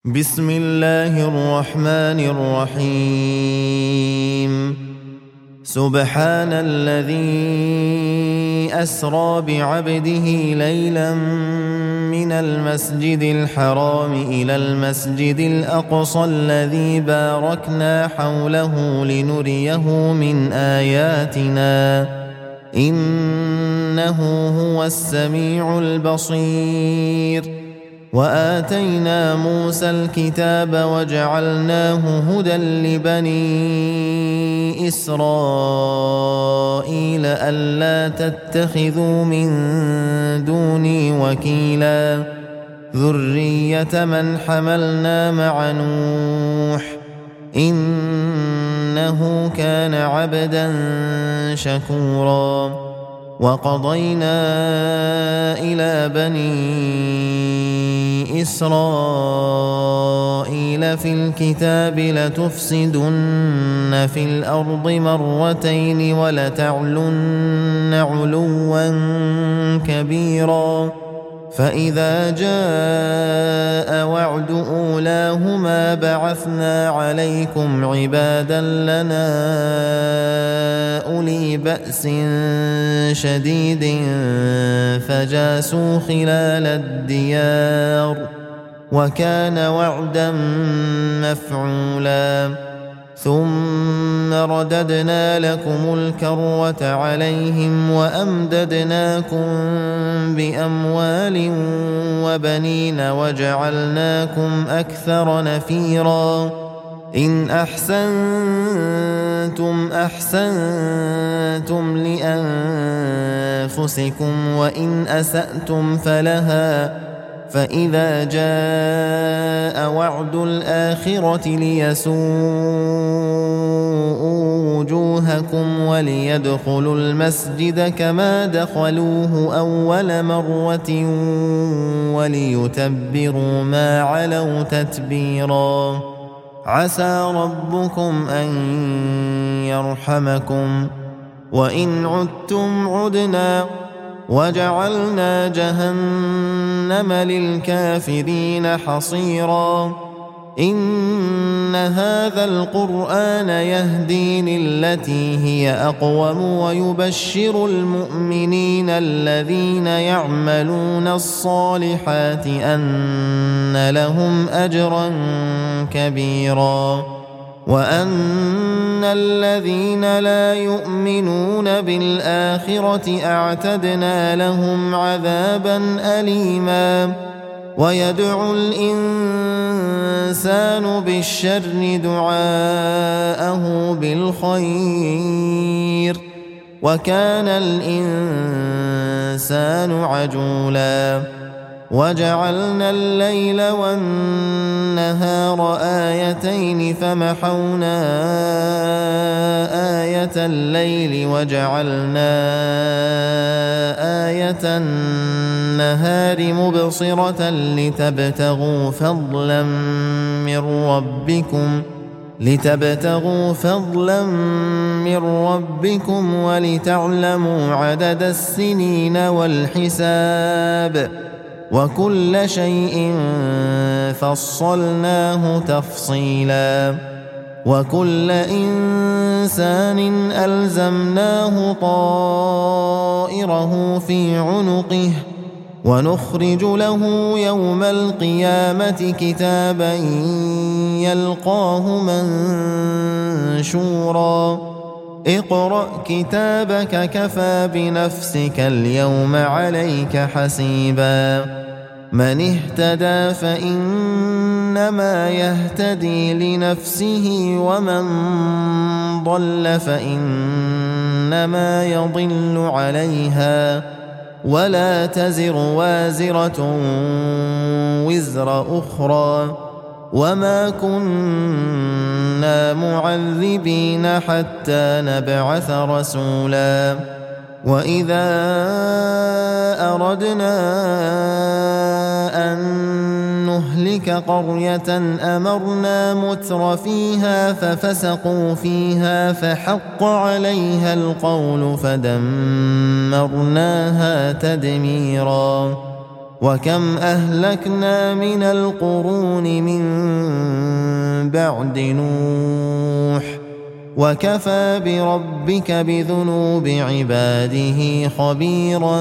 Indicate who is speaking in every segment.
Speaker 1: بسم الله الرحمن الرحيم سبحان الذي أسرى بعبده ليلا من المسجد الحرام إلى المسجد الأقصى الذي باركنا حوله لنريه من آياتنا إنه هو السميع البصير. وآتينا موسى الكتاب وجعلناه هدى لبني إسرائيل ألا تتخذوا من دوني وكيلا ذرية من حملنا مع نوح إنه كان عبدا شكورا. وقضينا إلى بني إسرائيل في الكتاب لتفسدن في الأرض مرتين ولتعلن علوا كبيرا فإذا جاء وعد أولاهما بعثنا عليكم عبادا لنا أولي بأس شديد فجاسوا خلال الديار وكان وعدا مفعولا. ثم رددنا لكم الكرة عليهم وأمددناكم بأموال وبنين وجعلناكم أكثر نفيرا. إن أحسنتم أحسنتم لأنفسكم وإن أسأتم فلها فإذا جاء وعد الآخرة ليسوءوا وجوهكم وليدخلوا المسجد كما دخلوه أول مرة وليتبروا ما علوا تتبيرا. عسى ربكم أن يرحمكم وإن عدتم عدنا وجعلنا جهنم للكافرين حصيرا. إن هذا القرآن يهدي للتي هي أقوم ويبشر المؤمنين الذين يعملون الصالحات أن لهم أجرا كبيرا وأن الذين لا يؤمنون بالآخرة أعتدنا لهم عذابا أليما. ويدعو الإنسان بالشر دعاءه بالخير وكان الإنسان عجولا. وجعلنا الليل والنهار آيتين فمحونا آية الليل وجعلنا آية النهار مبصرة لتبتغوا فضلا من ربكم ولتعلموا عدد السنين والحساب وكل شيء فصلناه تفصيلا. وكل إنسان ألزمناه طائره في عنقه ونخرج له يوم القيامة كتابا يلقاه منشورا. اقرأ كتابك كفى بنفسك اليوم عليك حسيبا. من اهتدى فإنما يهتدي لنفسه ومن ضل فإنما يضل عليها ولا تزر وازرة وزر أخرى وما كنا معذبين حتى نبعث رسولا. وإذا أردنا أن نهلك قرية أمرنا متر فيها ففسقوا فيها فحق عليها القول فدمرناها تدميرا. وكم أهلكنا من القرون من بعد نوح وكفى بربك بذنوب عباده خبيرا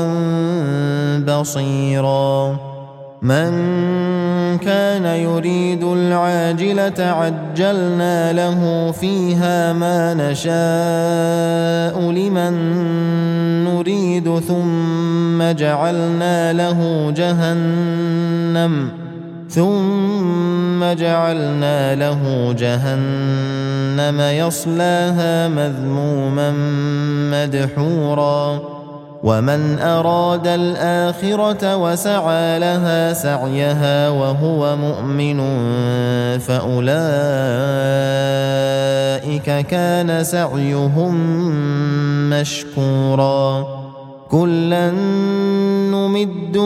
Speaker 1: بصيرا من كان يريد العاجلة عجلنا له فيها ما نشاء لمن نريد ثم جعلنا له جهنم يصلاها مذموما مدحورا ومن أراد الآخرة وسعى لها سعيها وهو مؤمن فأولئك كان سعيهم مشكورا كلا نمد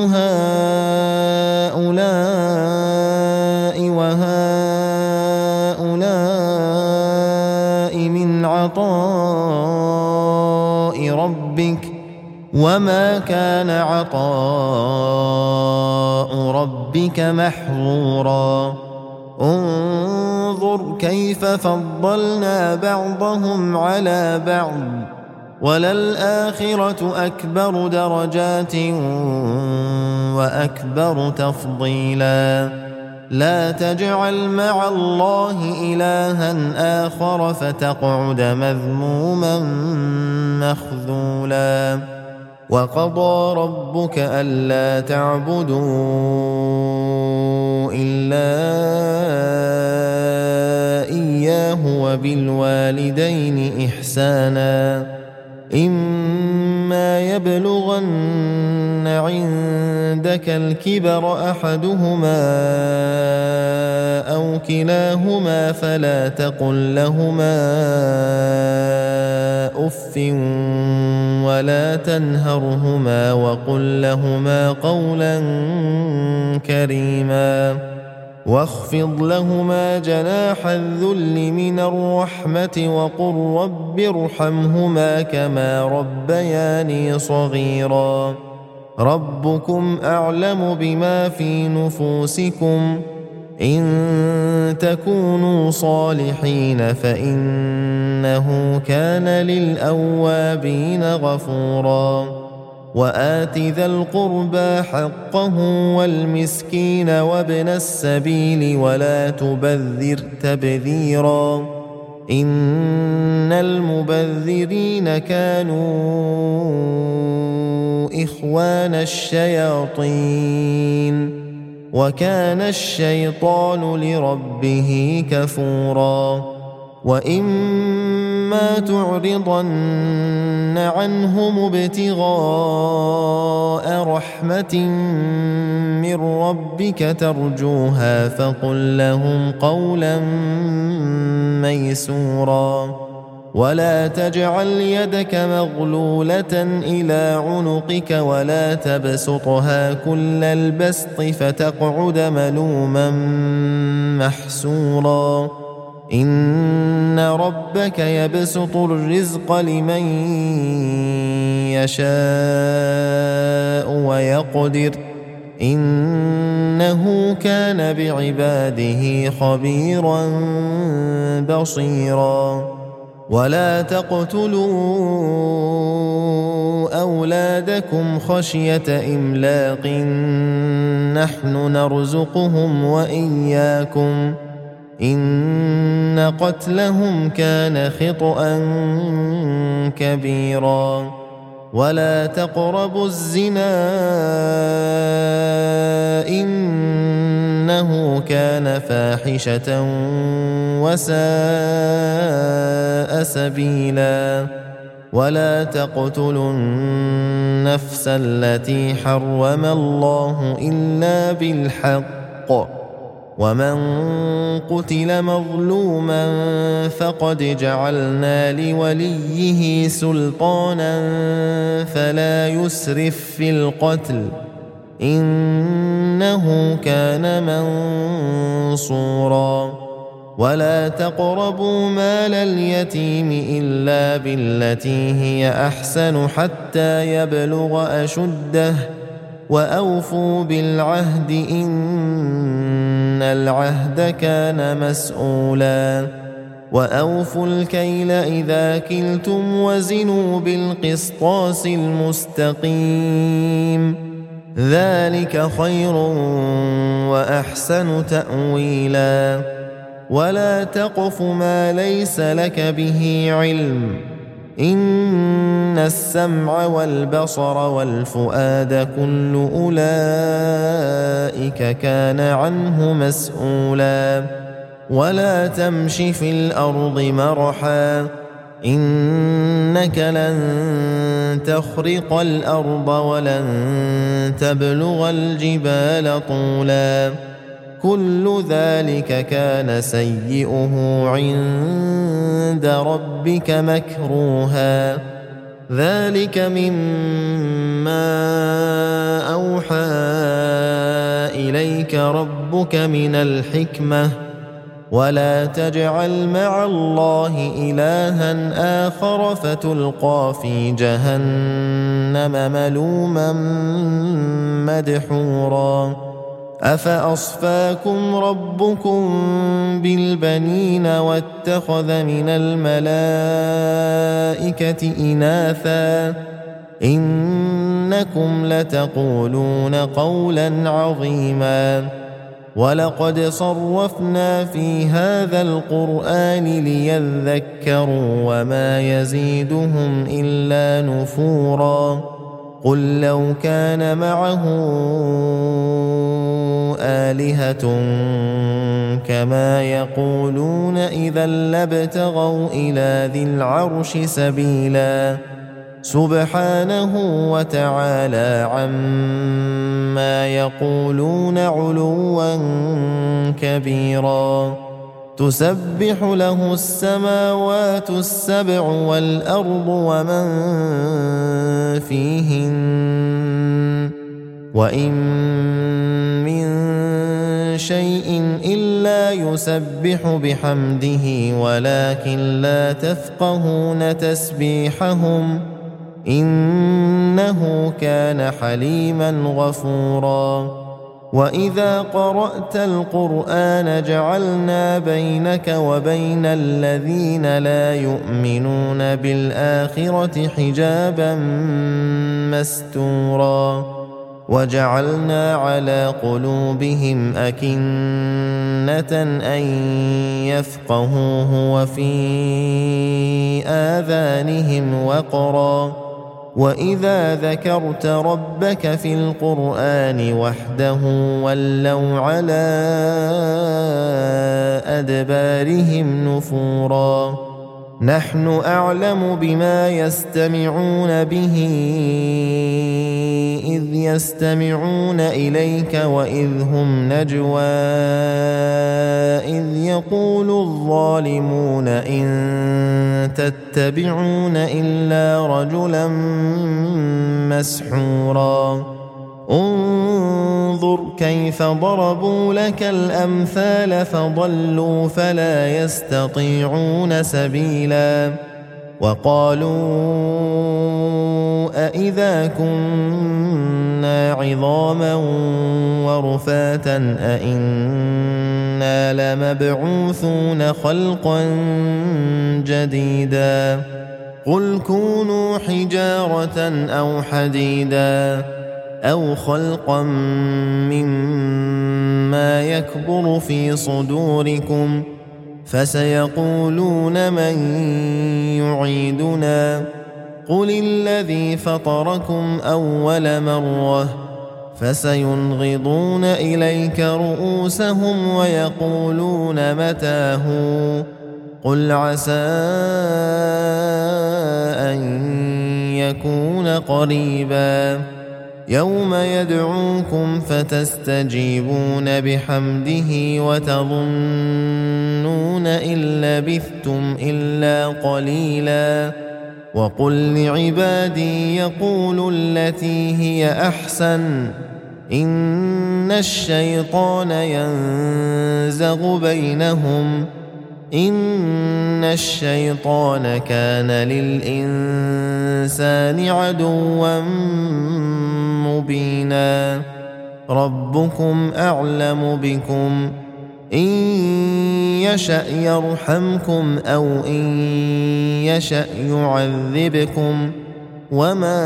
Speaker 1: هؤلاء وهؤلاء من عطاء ربك وما كان عطاء ربك محظورا انظر كيف فضلنا بعضهم على بعض وللآخرة أكبر درجات وأكبر تفضيلا لا تجعل مع الله إلها آخر فتقعد مذموما مخذولا وقضى ربك ألا تعبدوا إلا إياه وبالوالدين إحسانا إما يبلغن عندك الكبر أحدهما أو كلاهما فلا تقل لهما أف ولا تنهرهما وقل لهما قولا كريما واخفض لهما جناح الذل من الرحمة وقل رب ارحمهما كما ربياني صغيرا ربكم أعلم بما في نفوسكم إن تكونوا صالحين فإنه كان للأوابين غفورا وآت ذا القربى حقه والمسكين وابن السبيل ولا تبذر تبذيرا إن المبذرين كانوا إخوان الشياطين وكان الشيطان لربه كفورا وإما تعرضن عنهم ابتغاء رحمة من ربك ترجوها فقل لهم قولا ميسورا ولا تجعل يدك مغلولة إلى عنقك ولا تبسطها كل البسط فتقعد ملوما محسورا إن ربك يبسط الرزق لمن يشاء ويقدر إنه كان بعباده خبيرا بصيرا ولا تقتلوا أولادكم خشية إملاق نحن نرزقهم وإياكم إن قتلهم كان خطأ كبيرا ولا تقربوا الزنا إنه كان فاحشة وساء سبيلا ولا تقتلوا النفس التي حرم الله إلا بالحق ومن قتل مظلوما فقد جعلنا لوليه سلطانا فلا يسرف في القتل إنه كان منصورا ولا تقربوا مال اليتيم إلا بالتي هي أحسن حتى يبلغ أشده وأوفوا بالعهد إن العهد كان مسؤولا وأوفوا الكيل إذا كلتم وزنوا بالقسطاس المستقيم ذلك خير وأحسن تأويلا ولا تقف ما ليس لك به علم إن السمع والبصر والفؤاد كل أولئك كان عنه مسؤولا ولا تمش في الأرض مرحا إنك لن تخرق الأرض ولن تبلغ الجبال طولا كل ذلك كان سيئه عند ربك مكروها ذلك مما أوحى إليك ربك من الحكمة ولا تجعل مع الله إلها آخر فتلقى في جهنم ملوما مدحورا أفأصفاكم ربكم بالبنين واتخذ من الملائكة إناثا إنكم لتقولون قولا عظيما ولقد صرفنا في هذا القرآن ليذكروا وما يزيدهم إلا نفورا قل لو كان معه آلهة كما يقولون إذا لابتغوا إلى ذي العرش سبيلا سبحانه وتعالى عما يقولون علوا كبيرا تسبح له السماوات السبع والأرض ومن فيهن وإن من شيء إلا يسبح بحمده ولكن لا تفقهون تسبيحهم إنه كان حليما غفورا وإذا قرأت القرآن جعلنا بينك وبين الذين لا يؤمنون بالآخرة حجابا مستورا وجعلنا على قلوبهم أكنة أن يفقهوه وفي آذانهم وقرا وإذا ذكرت ربك في القرآن وحده ولوا على أدبارهم نفورا نحن أعلم بما يستمعون به إذ يستمعون إليك وإذ هم نجوى إذ يقول الظالمون إن تتبعون إلا رجلا مسحورا انظر كيف ضربوا لك الأمثال فضلوا فلا يستطيعون سبيلا وقالوا أإذا كنا عظاما ورفاتا أإنا لمبعوثون خلقا جديدا قل كونوا حجارة أو حديدا أو خلقا مما يكبر في صدوركم فسيقولون من يعيدنا قل الذي فطركم أول مرة فسينغضون إليك رؤوسهم ويقولون متى هو قل عسى أن يكون قريبا يوم يدعوكم فتستجيبون بحمده وتظنون إن لبثتم إلا قليلا وقل لعبادي يقولوا التي هي أحسن إن الشيطان ينزغ بينهم إن الشيطان كان للإنسان عدوا مبينا ربكم أعلم بكم إن يشأ يرحمكم أو إن يشأ يعذبكم وما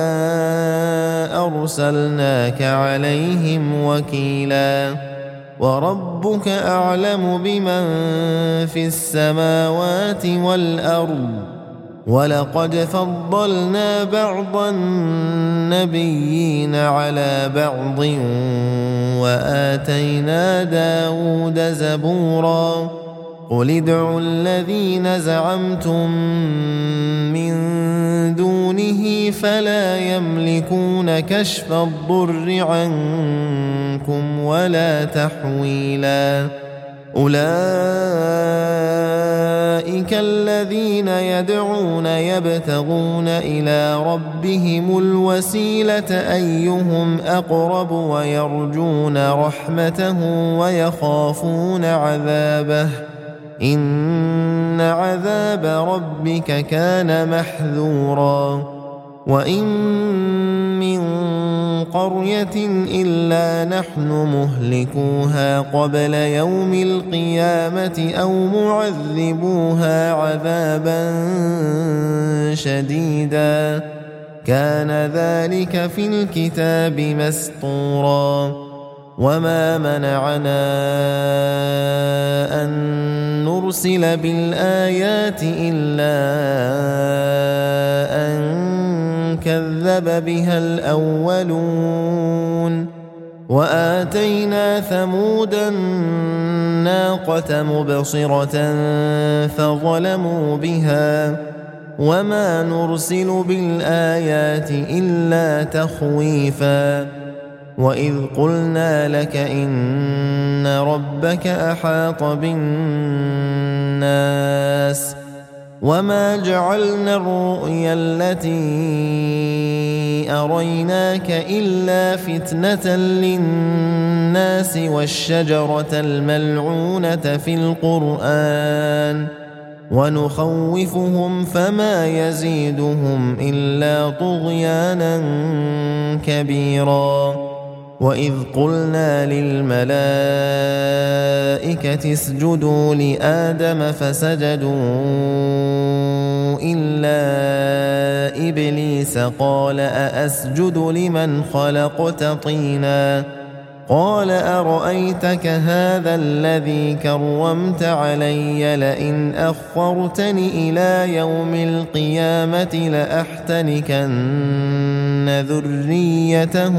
Speaker 1: أرسلناك عليهم وكيلا وربك أعلم بمن في السماوات والأرض ولقد فضلنا بعض النبيين على بعض وآتينا داود زبورا قل ادعوا الذين زعمتم من دونه فلا يملكون كشف الضر عنكم ولا تحويلا أولئك الذين يدعون يبتغون إلى ربهم الوسيلة أيهم أقرب ويرجون رحمته ويخافون عذابه إن عذاب ربك كان محذورا وإن من قرية إلا نحن مهلكوها قبل يوم القيامة أو معذبوها عذابا شديدا كان ذلك في الكتاب مسطورا وما منعنا أن نرسل بالآيات إلا أن كذب بها الأولون وآتينا ثمود الناقة مبصرة فظلموا بها وما نرسل بالآيات إلا تخويفا وإذ قلنا لك إن ربك أحاط بالناس وما جعلنا الرؤيا التي أريناك إلا فتنة للناس والشجرة الملعونة في القرآن ونخوفهم فما يزيدهم إلا طغيانا كبيرا وإذ قلنا للملائكة اسجدوا لآدم فسجدوا إلا إبليس قال أأسجد لمن خلقت طينا قال أرأيتك هذا الذي كرمت علي لئن أخرتني إلى يوم القيامة لأحتنكن ذريته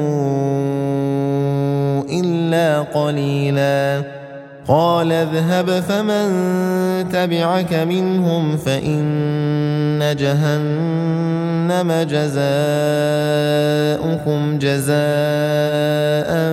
Speaker 1: إلا قليلا قال اذهب فمن تبعك منهم فإن جهنم جزاؤكم جزاء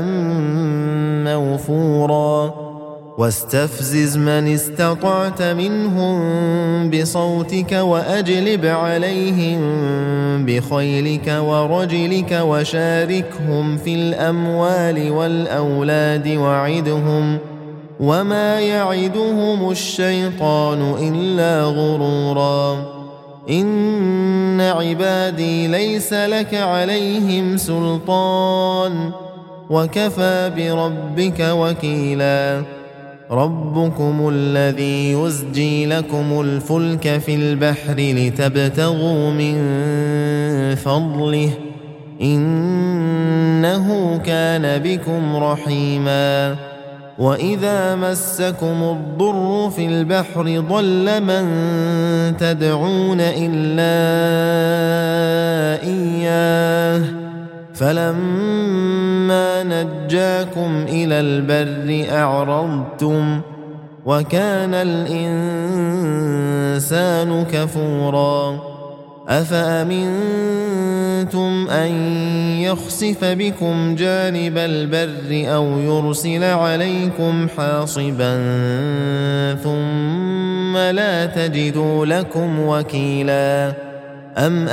Speaker 1: موفورا واستفزز من استطعت منهم بصوتك وأجلب عليهم بخيلك ورجلك وشاركهم في الأموال والأولاد وعدهم وما يعدهم الشيطان إلا غرورا إن عبادي ليس لك عليهم سلطان وكفى بربك وكيلا ربكم الذي يزجي لكم الفلك في البحر لتبتغوا من فضله إنه كان بكم رحيما وإذا مسكم الضر في البحر ضل من تدعون إلا إياه فلما نجاكم إلى البر أعرضتم وكان الإنسان كفورا أفأمنتم أن يخسف بكم جانب البر أو يرسل عليكم حاصبا ثم لا تجدوا لكم وكيلا أم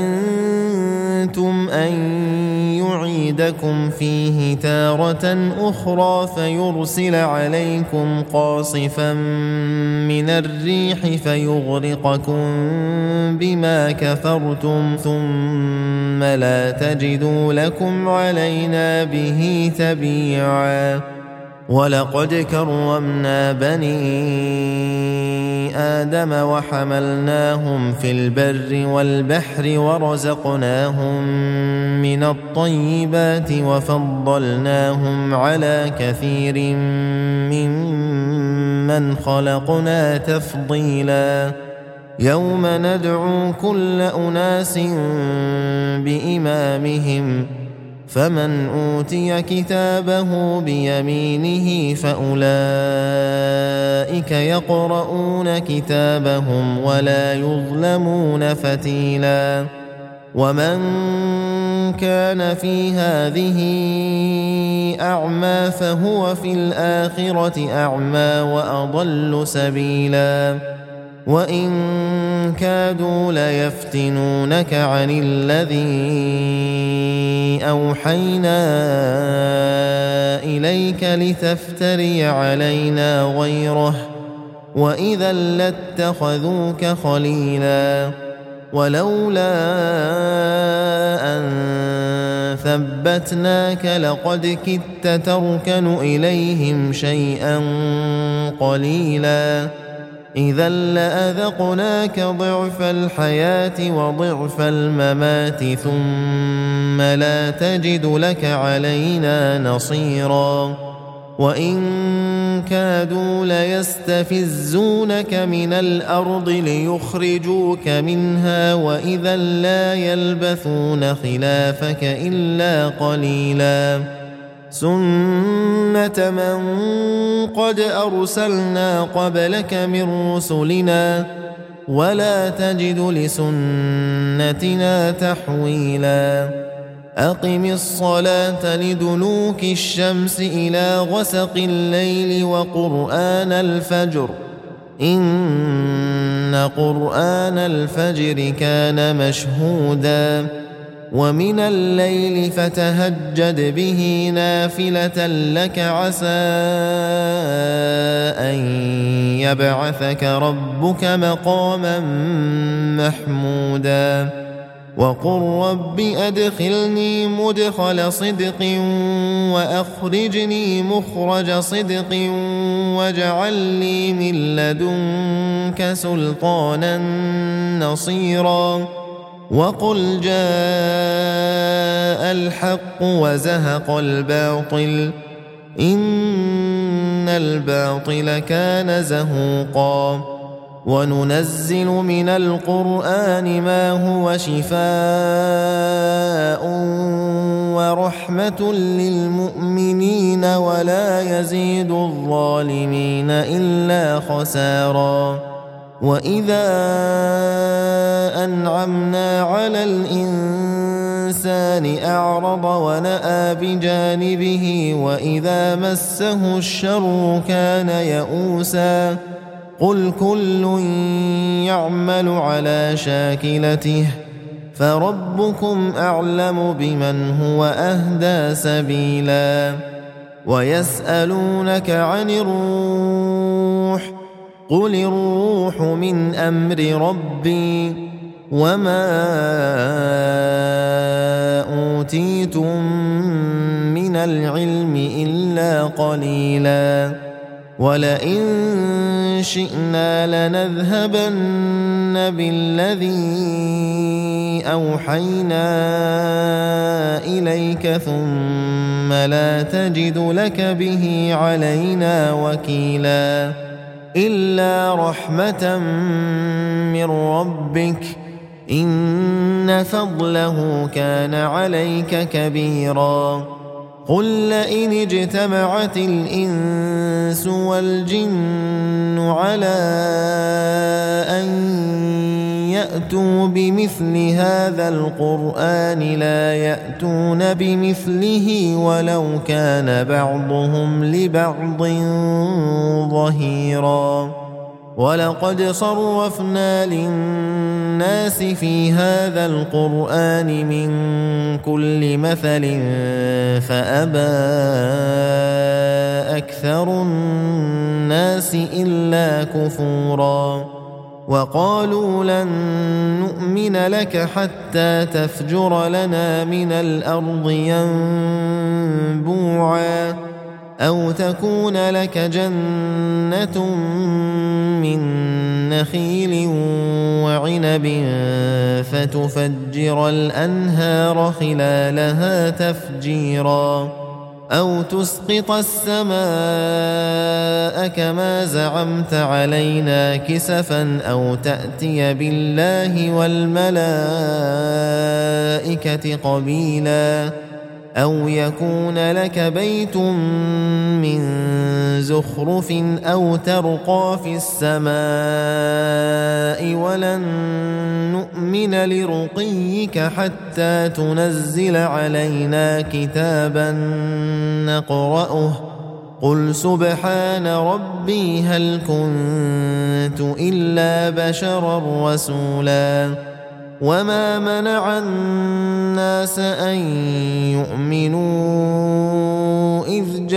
Speaker 1: أمنتم أن يعيدكم فيه تارة أخرى فيرسل عليكم قاصفا من الريح فيغرقكم بما كفرتم ثم لا تجدوا لكم علينا به تبيعا ولقد كرمنا بني آدم وحملناهم في البر والبحر ورزقناهم من الطيبات وفضلناهم على كثير ممن خلقنا تفضيلا يوم ندعو كل أناس بإمامهم فمن أوتي كتابه بيمينه فأولئك يقرؤون كتابهم ولا يظلمون فتيلا ومن كان في هذه أعمى فهو في الآخرة أعمى وأضل سبيلا وإن كادوا ليفتنونك عن الذي أوحينا إليك لتفتري علينا غيره وإذا لاتخذوك خليلا ولولا أن ثبتناك لقد كدت تركن إليهم شيئا قليلا إذا لأذقناك ضعف الحياة وضعف الممات ثم لا تجد لك علينا نصيرا وإن كادوا ليستفزونك من الأرض ليخرجوك منها وإذا لا يلبثون خلافك إلا قليلا سنة من قد أرسلنا قبلك من رسلنا ولا تجد لسنتنا تحويلا أقم الصلاة لدلوك الشمس إلى غسق الليل وقرآن الفجر إن قرآن الفجر كان مشهودا ومن الليل فتهجد به نافلة لك عسى أن يبعثك ربك مقاما محمودا وقل رب أدخلني مدخل صدق وأخرجني مخرج صدق واجعل لي من لدنك سلطانا نصيرا وقل جاء الحق وزهق الباطل إن الباطل كان زهوقا وننزل من القرآن ما هو شفاء ورحمة للمؤمنين ولا يزيد الظالمين إلا خسارا وإذا أنعمنا على الإنسان أعرض ونأى بجانبه وإذا مسه الشر كان يئوسا قل كل يعمل على شاكلته فربكم أعلم بمن هو أهدى سبيلا ويسألونك عن الروح قل الروح من أمر ربي وما أوتيتم من العلم إلا قليلا ولئن شئنا لنذهبن بالذي أوحينا إليك ثم لا تجد لك به علينا وكيلا إلا رحمة من ربك إن فضله كان عليك كبيرا قل لئن اجتمعت الإنس والجن على أن يأتوا بمثل هذا القرآن لا يأتون بمثله ولو كان بعضهم لبعض ظهيرا ولقد صرفنا للناس في هذا القرآن من كل مثل فأبى أكثر الناس إلا كفورا وقالوا لن نؤمن لك حتى تفجر لنا من الأرض ينبوعا أو تكون لك جنة من نخيل وعنب فتفجر الأنهار خلالها تفجيرا أو تسقط السماء كما زعمت علينا كسفا أو تأتي بالله والملائكة قبيلا أو يكون لك بيت من زخرف أو ترقى في السماء ولن نؤمن لرقيك حتى تنزل علينا كتابا نقرأه قل سبحان ربي هل كنت إلا بشرا رسولا وما منع الناس أن يؤمنوا إذ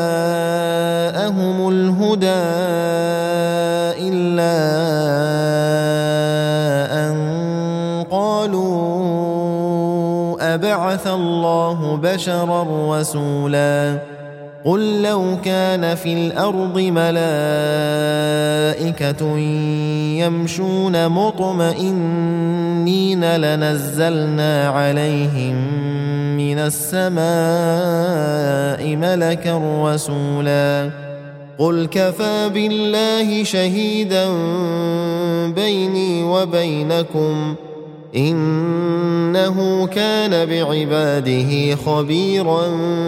Speaker 1: جاءهم الهدى إلا أن قالوا أبعث الله بشرا رسولا قل لو كان في الأرض ملائكة يمشون مطمئنين لنزلنا عليهم من السماء ملكا رسولا قل كفى بالله شهيدا بيني وبينكم إنه كان بعباده خبيرا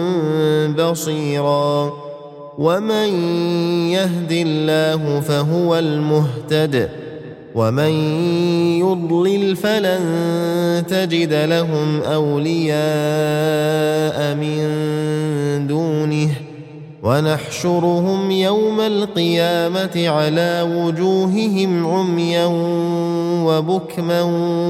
Speaker 1: بصيرا ومن يهد الله فهو المهتد ومن يضلل فلن تجد لهم أولياء من دونه ونحشرهم يوم القيامة على وجوههم عميا وبكما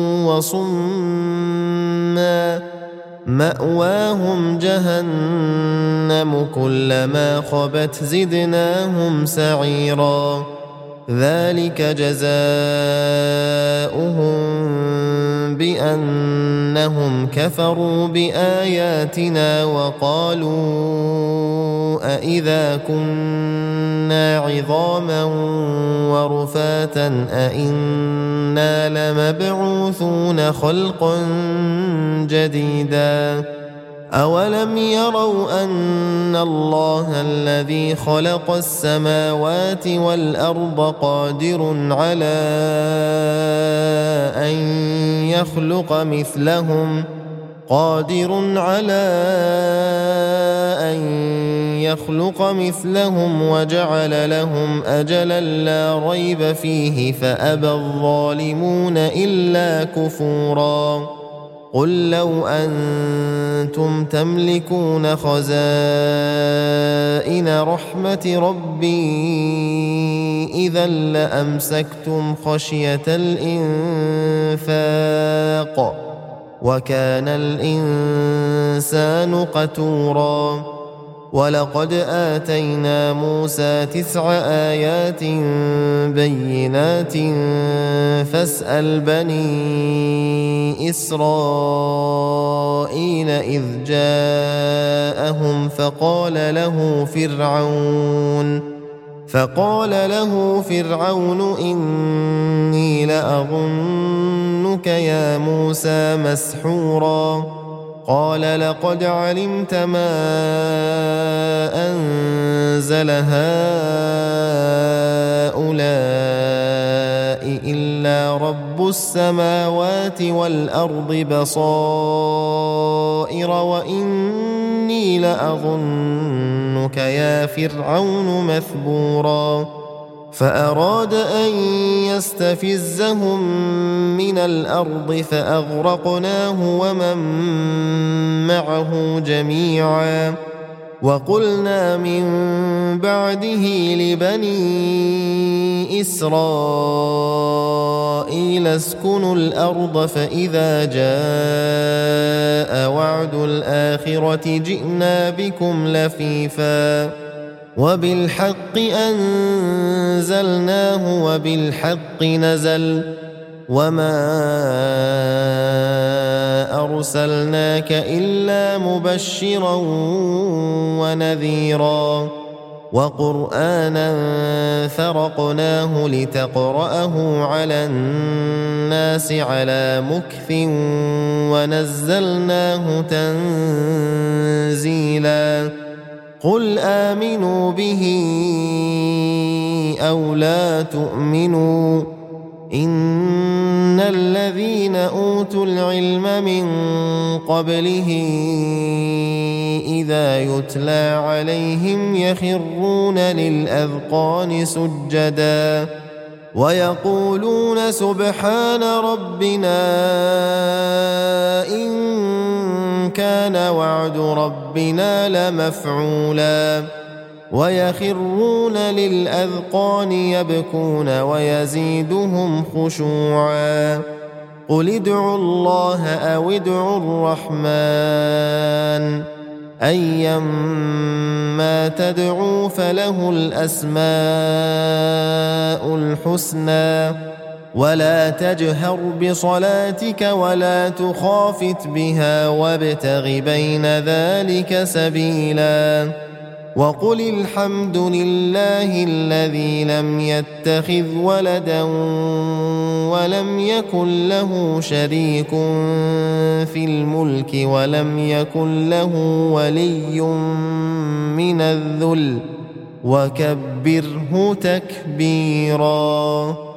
Speaker 1: وصما مأواهم جهنم كلما خبت زدناهم سعيرا ذلك جزاؤهم بأنهم كفروا بآياتنا وقالوا أإذا كنا عظاما ورفاتا أإنا لمبعوثون خلقا جديدا أولم يروا أن الله الذي خلق السماوات والأرض قادر على أن يخلق مثلهم وجعل لهم أجلا لا ريب فيه فأبى الظالمون إلا كفورا قل لو أنتم تملكون خزائن رحمة ربي إذا لأمسكتم خشية الإنفاق وكان الإنسان قتورا ولقد آتينا موسى 9 آيات بينات فاسأل بني إسرائيل إذ جاءهم فقال له فرعون إني لأظنك يا موسى مسحورا قال لقد علمت ما أنزل هؤلاء إلا رب السماوات والأرض بصائر وإني لأظنك يا فرعون مثبورا فأراد أن يستفزهم من الأرض فأغرقناه ومن معه جميعا وقلنا من بعده لبني إسرائيل اسكنوا الأرض فإذا جاء وعد الآخرة جئنا بكم لفيفا وبالحق أنزلناه وبالحق نزل وما أرسلناك إلا مبشرا ونذيرا وقرآنا فرقناه لتقرأه على الناس على مكث ونزلناه تنزيلا قل آمنوا به أو لا تؤمنوا إن الذين أوتوا العلم من قبله إذا يتلى عليهم يخرون للأذقان سجدا ويقولون سبحان ربنا إن كان وعد ربنا لمفعولا ويخرون للأذقان يبكون ويزيدهم خشوعا قل ادعوا الله أو ادعوا الرحمن أيما تدعوا فله الأسماء الحسنى ولا تجهر بصلاتك ولا تخافت بها وابتغ بين ذلك سبيلا وقل الحمد لله الذي لم يتخذ ولدا ولم يكن له شريك في الملك ولم يكن له ولي من الذل وكبره تكبيرا.